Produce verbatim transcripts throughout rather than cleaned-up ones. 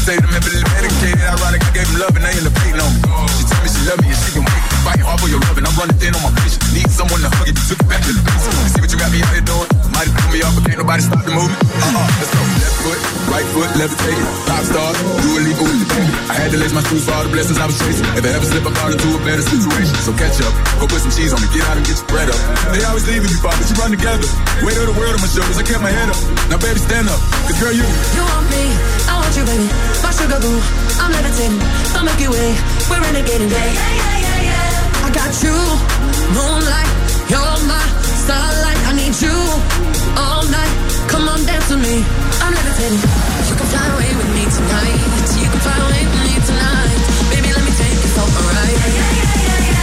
say them heavily medicated. Ironic, I gave him love and they end up hating on me. She tell me she love me and she can wait. Fighting hard for your love and I'm running thin on my patience. Need someone to hug it, you took it back to the basics. You see what you got me out here doing? Might have threw me off, but can't nobody stop the movement. Uh-uh, let's go. Left foot, right foot, levitating. Pop star, do a leap with the baby. I had to lace my shoes for all the blessings I was chasing. If I ever slip, I fall into a better situation. So catch up, go put some cheese on me, get out and get your bread up. They always leaving you, but you run together. Weight of the world on my shoulders, I kept my head up. Now baby, stand up, cause girl, you You want me, I want you, baby. My sugar boo, I'm levitating. So make you way, we're renegading, yeah, yeah, yeah, yeah, yeah. I got you, moonlight, you're my starlight. I need you all night. Come on, dance with me, I'm levitating. You can fly away with me tonight. You can fly away with me tonight. Baby, let me take you for a ride. Yeah, yeah, yeah, yeah, yeah.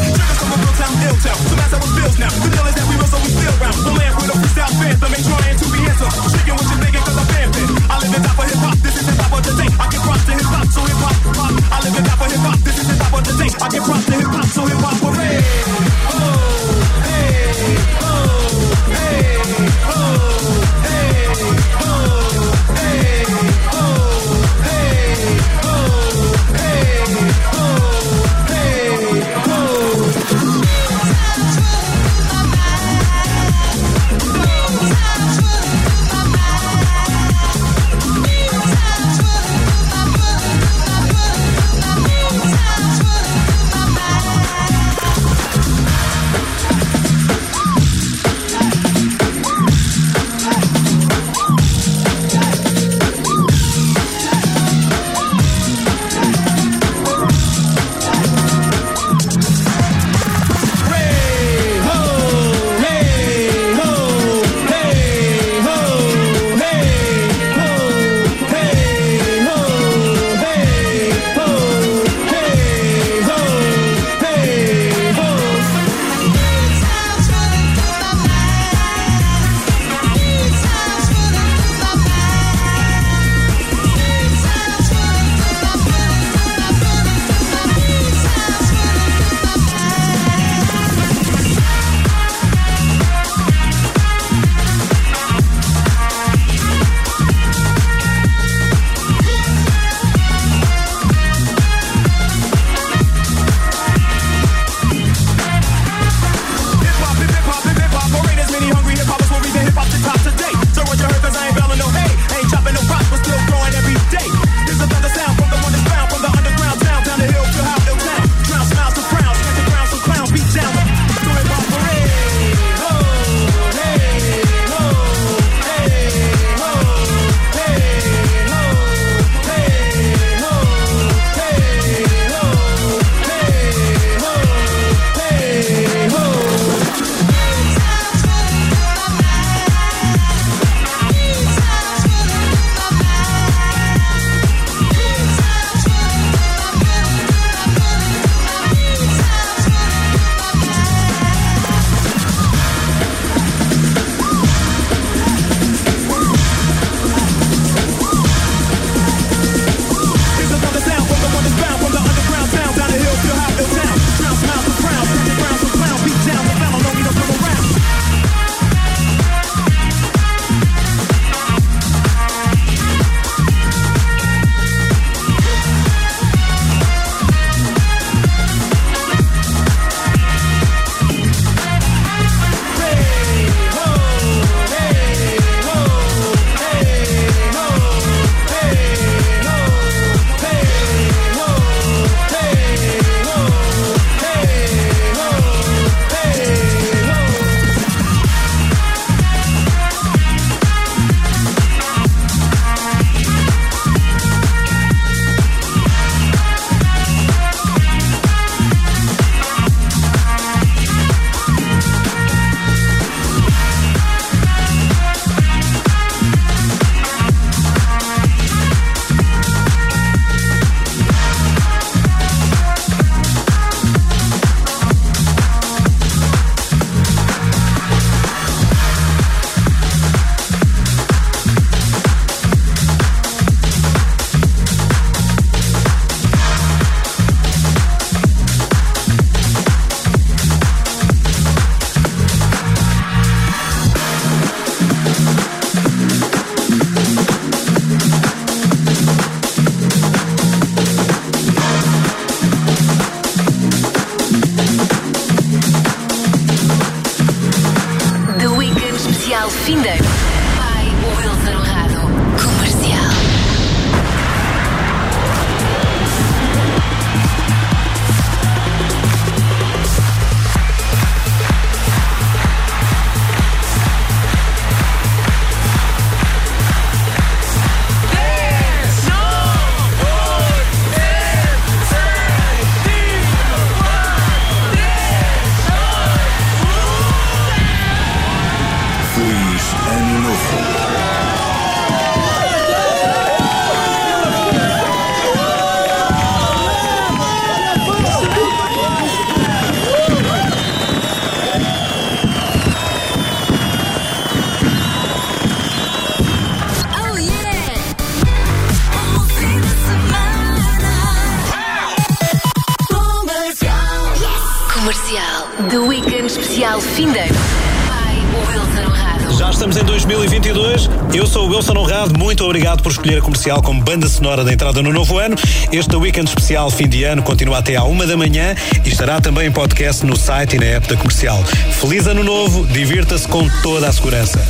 Now, the deal is that we will, so we still round. The land with a freestyle fans, so make trying to be Fim de ano. Vai o Wilson Honrado. Comercial. Ano Novo. Comercial. The Weekend especial fim de ano. Vai o Wilson Honrado. Já estamos em dois mil e vinte e dois. Eu sou o Wilson Honrado. Muito obrigado por escolher a Comercial como banda sonora da entrada no novo ano. Este Weekend especial fim de ano continua até à uma da manhã e estará também em podcast no site e na app da Comercial. Feliz ano novo. Divirta-se com toda a segurança.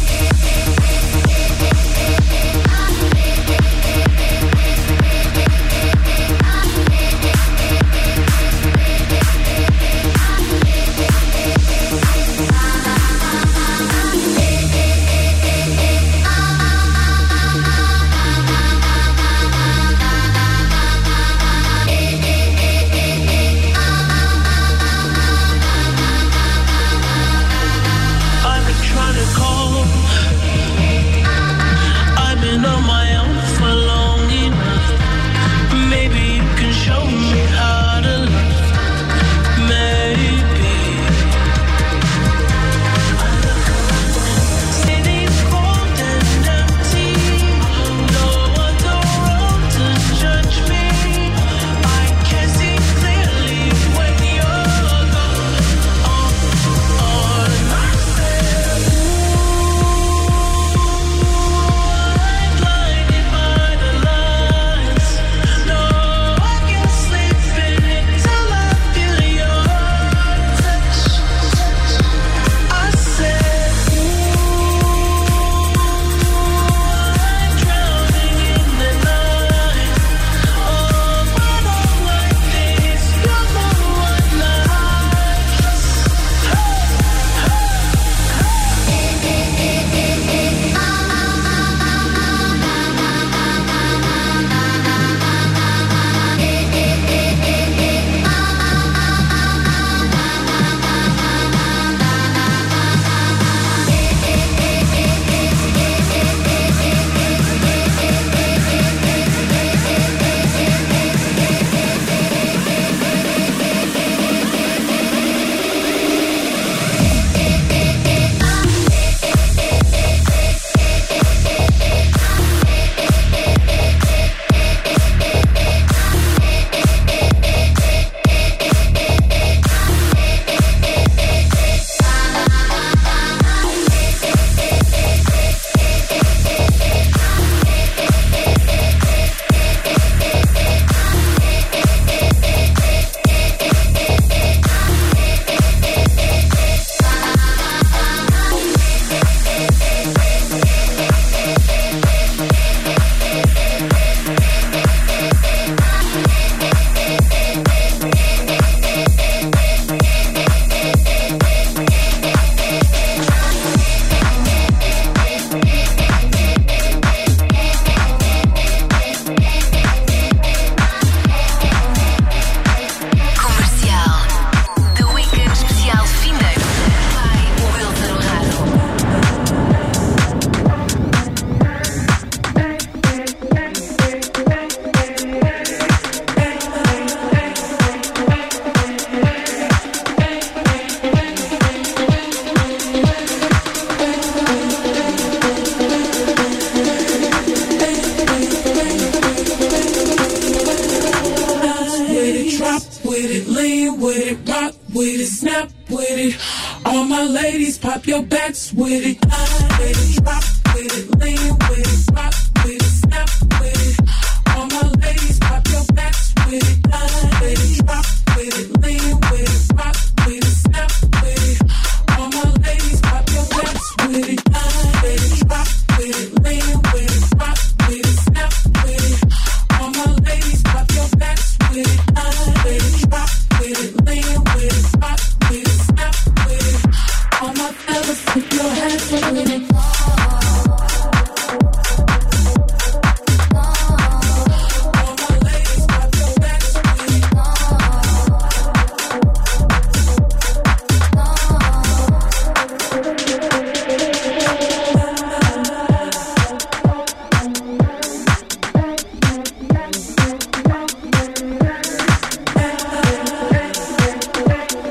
ladies, pop your backs with it. Line with it, drop with it, lean with it, rock